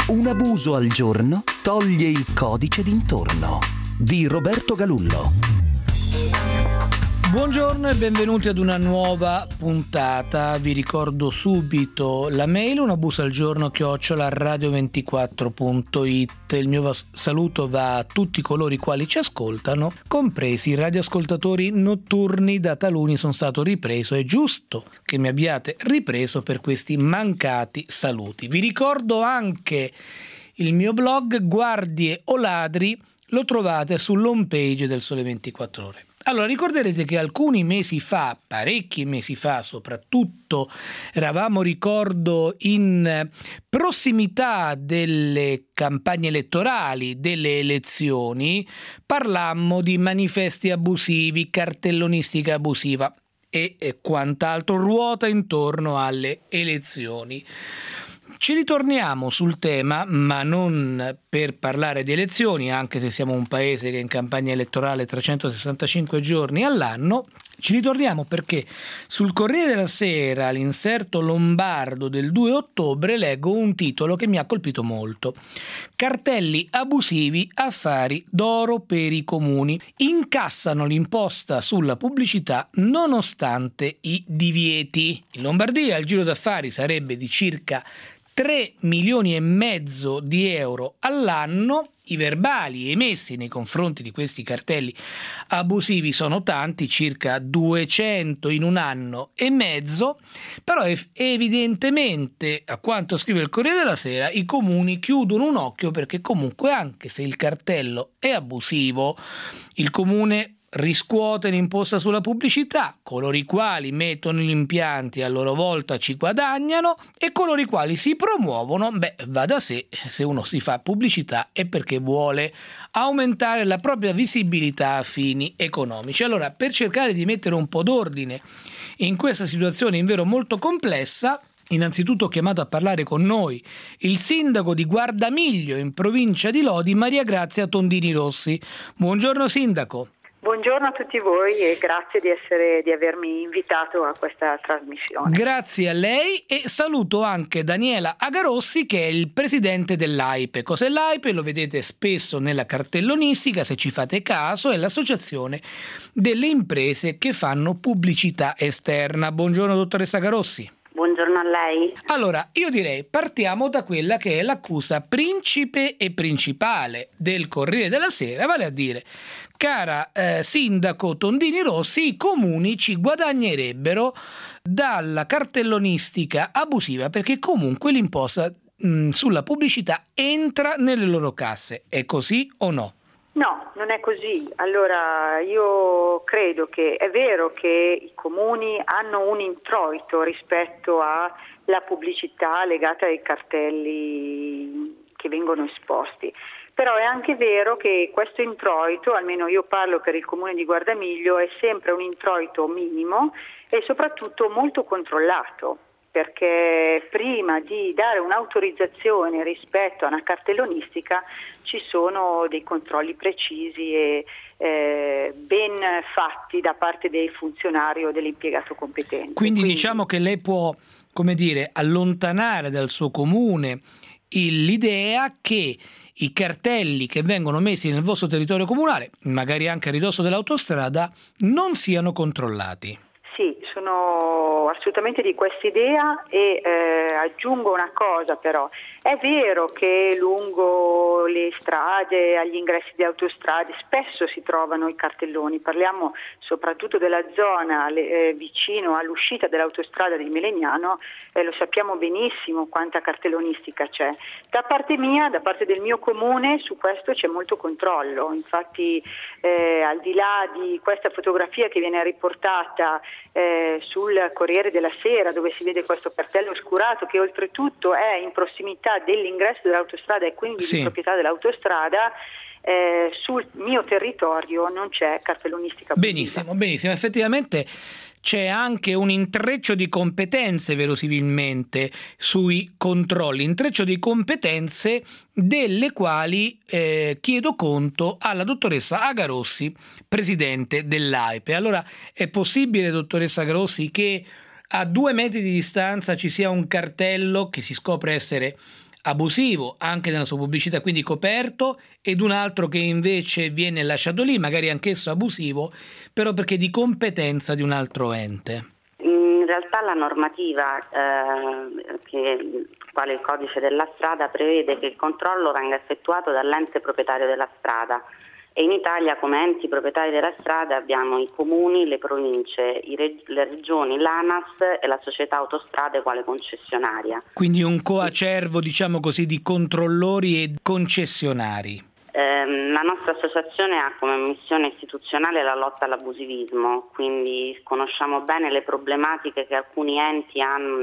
Un abuso al giorno toglie il codice d'intorno di Roberto Galullo. Buongiorno e benvenuti ad una nuova puntata. Vi ricordo subito la mail unabusoalgiorno@radio24.it. Il mio saluto va a tutti coloro i quali ci ascoltano, compresi i radioascoltatori notturni. Da taluni sono stato ripreso. È giusto che mi abbiate ripreso per questi mancati saluti. Vi ricordo anche il mio blog Guardie o Ladri, lo trovate sull'home page del Sole 24 Ore. Allora, ricorderete che alcuni mesi fa, parecchi mesi fa soprattutto, eravamo, ricordo, in prossimità delle campagne elettorali, delle elezioni, parlammo di manifesti abusivi, cartellonistica abusiva e quant'altro ruota intorno alle elezioni. Ci ritorniamo sul tema, ma non per parlare di elezioni, anche se siamo un paese che è in campagna elettorale 365 giorni all'anno. Ci ritorniamo perché sul Corriere della Sera, all'inserto lombardo del 2 ottobre, leggo un titolo che mi ha colpito molto. Cartelli abusivi, affari d'oro per i comuni. Incassano l'imposta sulla pubblicità nonostante i divieti. In Lombardia il giro d'affari sarebbe di circa 3 milioni e mezzo di euro all'anno. I verbali emessi nei confronti di questi cartelli abusivi sono tanti, circa 200 in un anno e mezzo, però evidentemente, a quanto scrive il Corriere della Sera, i comuni chiudono un occhio perché comunque, anche se il cartello è abusivo, il comune riscuote l'imposta sulla pubblicità, coloro i quali mettono gli impianti a loro volta ci guadagnano e coloro i quali si promuovono, va da sé, se uno si fa pubblicità è perché vuole aumentare la propria visibilità a fini economici. Allora, per cercare di mettere un po' d'ordine in questa situazione invero molto complessa, innanzitutto ho chiamato a parlare con noi il sindaco di Guardamiglio in provincia di Lodi, Maria Grazia Tondini Rossi. Buongiorno sindaco. Buongiorno a tutti voi e grazie di avermi invitato a questa trasmissione. Grazie a lei e saluto anche Daniela Agarossi, che è il presidente dell'AIPE. Cos'è l'AIPE? Lo vedete spesso nella cartellonistica, se ci fate caso, è l'associazione delle imprese che fanno pubblicità esterna. Buongiorno dottoressa Agarossi. Buongiorno a lei. Allora, io direi partiamo da quella che è l'accusa principe e principale del Corriere della Sera, vale a dire, cara sindaco Tondini Rossi, i comuni ci guadagnerebbero dalla cartellonistica abusiva perché comunque l'imposta sulla pubblicità entra nelle loro casse. È così o no? No, non è così. Allora, io credo che è vero che i comuni hanno un introito rispetto alla pubblicità legata ai cartelli che vengono esposti, però è anche vero che questo introito, almeno io parlo per il comune di Guardamiglio, è sempre un introito minimo e soprattutto molto controllato, perché prima di dare un'autorizzazione rispetto a una cartellonistica ci sono dei controlli precisi e ben fatti da parte dei funzionari o dell'impiegato competente. Quindi diciamo che lei può, allontanare dal suo comune l'idea che i cartelli che vengono messi nel vostro territorio comunale, magari anche a ridosso dell'autostrada, non siano controllati. Sì, sono assolutamente di questa idea e aggiungo una cosa però. È vero che lungo le strade, agli ingressi di autostrade, spesso si trovano i cartelloni. Parliamo soprattutto della zona vicino all'uscita dell'autostrada di Melegnano, lo sappiamo benissimo quanta cartellonistica c'è. Da parte mia, da parte del mio comune, su questo c'è molto controllo. Infatti al di là di questa fotografia che viene riportata sul Corriere della Sera, dove si vede questo cartello oscurato che oltretutto è in prossimità dell'ingresso dell'autostrada e quindi di proprietà dell'autostrada, sul mio territorio non c'è cartellonistica. Benissimo, effettivamente c'è anche un intreccio di competenze verosimilmente sui controlli, intreccio di competenze delle quali chiedo conto alla dottoressa Agarossi, presidente dell'AIPE. Allora, è possibile, dottoressa Agarossi, che a 2 metri di distanza ci sia un cartello che si scopre essere abusivo anche nella sua pubblicità, quindi coperto, ed un altro che invece viene lasciato lì, magari anch'esso abusivo, però perché di competenza di un altro ente. In realtà la normativa, quale il codice della strada, prevede che il controllo venga effettuato dall'ente proprietario della strada, e in Italia come enti proprietari della strada abbiamo i comuni, le province, le regioni, l'ANAS e la società autostrade quale concessionaria. Quindi un coacervo, diciamo così, di controllori e concessionari. La nostra associazione ha come missione istituzionale la lotta all'abusivismo, quindi conosciamo bene le problematiche che alcuni enti hanno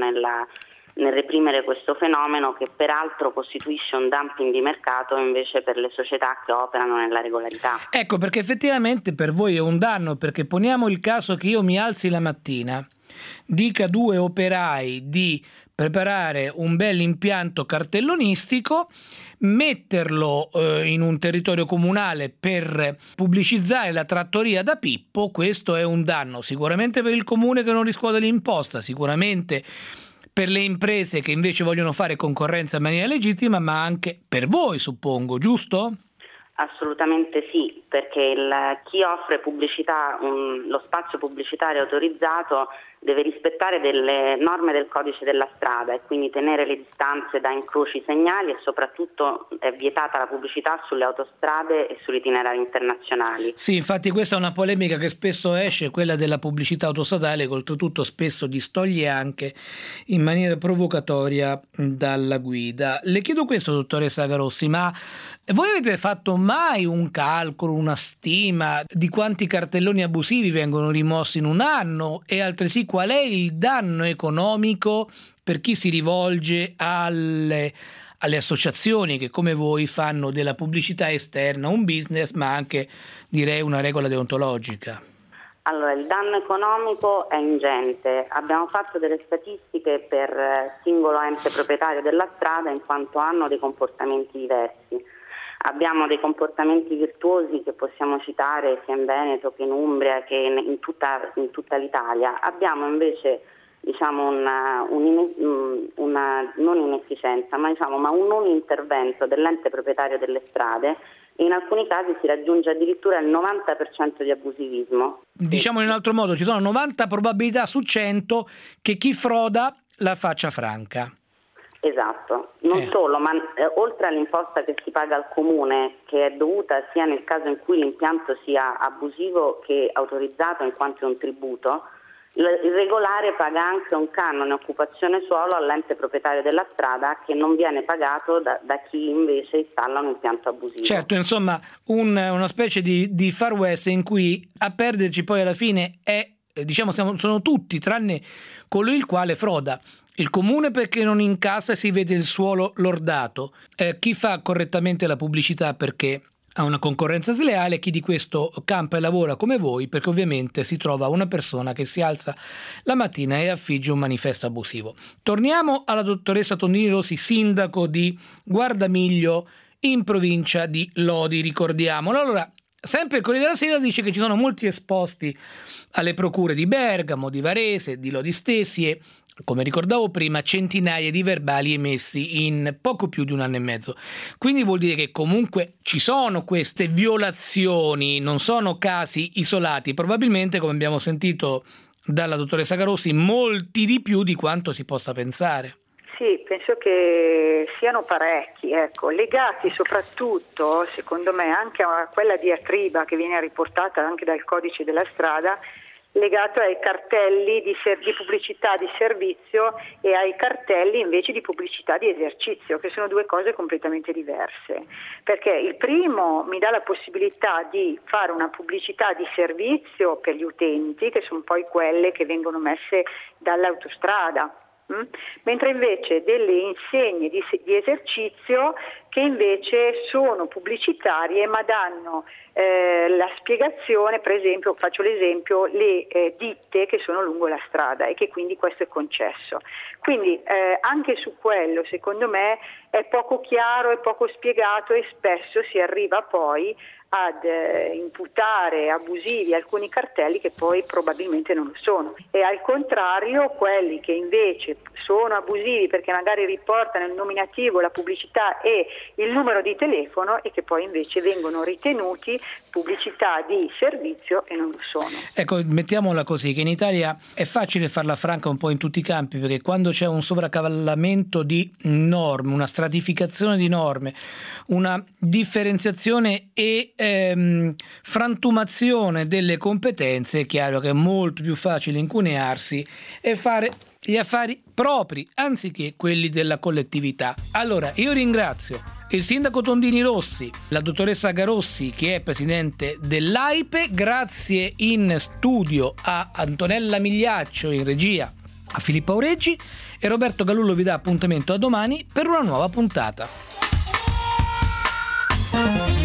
nel reprimere questo fenomeno, che peraltro costituisce un dumping di mercato invece per le società che operano nella regolarità. Ecco, perché effettivamente per voi è un danno, perché poniamo il caso che io mi alzi la mattina, dica a 2 operai di preparare un bel impianto cartellonistico, metterlo in un territorio comunale per pubblicizzare la trattoria da Pippo. Questo è un danno sicuramente per il comune che non riscuote l'imposta, sicuramente per le imprese che invece vogliono fare concorrenza in maniera legittima, ma anche per voi, suppongo, giusto? Assolutamente sì, perché chi offre pubblicità, lo spazio pubblicitario autorizzato deve rispettare delle norme del codice della strada e quindi tenere le distanze da incroci segnali, e soprattutto è vietata la pubblicità sulle autostrade e sugli itinerari internazionali. Sì, infatti questa è una polemica che spesso esce, quella della pubblicità autostradale, che oltretutto spesso distoglie anche in maniera provocatoria dalla guida. Le chiedo questo, dottoressa Garossi, ma voi avete fatto mai un calcolo, una stima di quanti cartelloni abusivi vengono rimossi in un anno, e altresì qual è il danno economico per chi si rivolge alle associazioni che come voi fanno della pubblicità esterna un business, ma anche direi una regola deontologica? Allora, il danno economico è ingente. Abbiamo fatto delle statistiche per singolo ente proprietario della strada, in quanto hanno dei comportamenti diversi. Abbiamo dei comportamenti virtuosi che possiamo citare sia in Veneto che in Umbria che in tutta l'Italia. Abbiamo invece una non inefficienza, ma un non intervento dell'ente proprietario delle strade, e in alcuni casi si raggiunge addirittura il 90% di abusivismo. Diciamo in un altro modo, ci sono 90 probabilità su 100 che chi froda la faccia franca. Esatto, non solo, ma oltre all'imposta che si paga al comune, che è dovuta sia nel caso in cui l'impianto sia abusivo che autorizzato in quanto è un tributo, il regolare paga anche un canone occupazione suolo all'ente proprietario della strada, che non viene pagato da chi invece installa un impianto abusivo. Certo, insomma una specie di Far West in cui a perderci poi alla fine sono tutti tranne colui il quale froda. Il comune perché non incassa e si vede il suolo lordato, chi fa correttamente la pubblicità perché ha una concorrenza sleale, chi di questo campa e lavora come voi perché ovviamente si trova una persona che si alza la mattina e affigge un manifesto abusivo. Torniamo alla dottoressa Tondini Rossi, sindaco di Guardamiglio in provincia di Lodi, ricordiamolo. Allora, sempre il Corriere della Sera dice che ci sono molti esposti alle procure di Bergamo, di Varese, di Lodi stessi e, come ricordavo prima, centinaia di verbali emessi in poco più di un anno e mezzo. Quindi vuol dire che comunque ci sono queste violazioni, non sono casi isolati, probabilmente, come abbiamo sentito dalla dottoressa Garossi, molti di più di quanto si possa pensare. Sì, penso che siano parecchi, legati soprattutto, secondo me, anche a quella diatriba che viene riportata anche dal codice della strada, legato ai cartelli di pubblicità di servizio e ai cartelli invece di pubblicità di esercizio, che sono due cose completamente diverse, perché il primo mi dà la possibilità di fare una pubblicità di servizio per gli utenti, che sono poi quelle che vengono messe dall'autostrada, mentre invece delle insegne di esercizio che invece sono pubblicitarie ma danno la spiegazione, per esempio, faccio l'esempio, le ditte che sono lungo la strada e che quindi questo è concesso. Quindi anche su quello secondo me è poco chiaro, è poco spiegato e spesso si arriva poi ad imputare abusivi alcuni cartelli che poi probabilmente non lo sono, e al contrario quelli che invece sono abusivi perché magari riportano il nominativo, la pubblicità e il numero di telefono, e che poi invece vengono ritenuti pubblicità di servizio e non lo sono. Ecco, mettiamola così, che in Italia è facile farla franca un po' in tutti i campi, perché quando c'è un sovraccavallamento di norme, una stratificazione di norme, una differenziazione e frantumazione delle competenze, è chiaro che è molto più facile incunearsi e fare gli affari propri anziché quelli della collettività. Allora io ringrazio il sindaco Tondini Rossi, la dottoressa Garossi che è presidente dell'AIPE, grazie in studio a Antonella Migliaccio in regia, a Filippo Aureggi, e Roberto Galullo vi dà appuntamento a domani per una nuova puntata.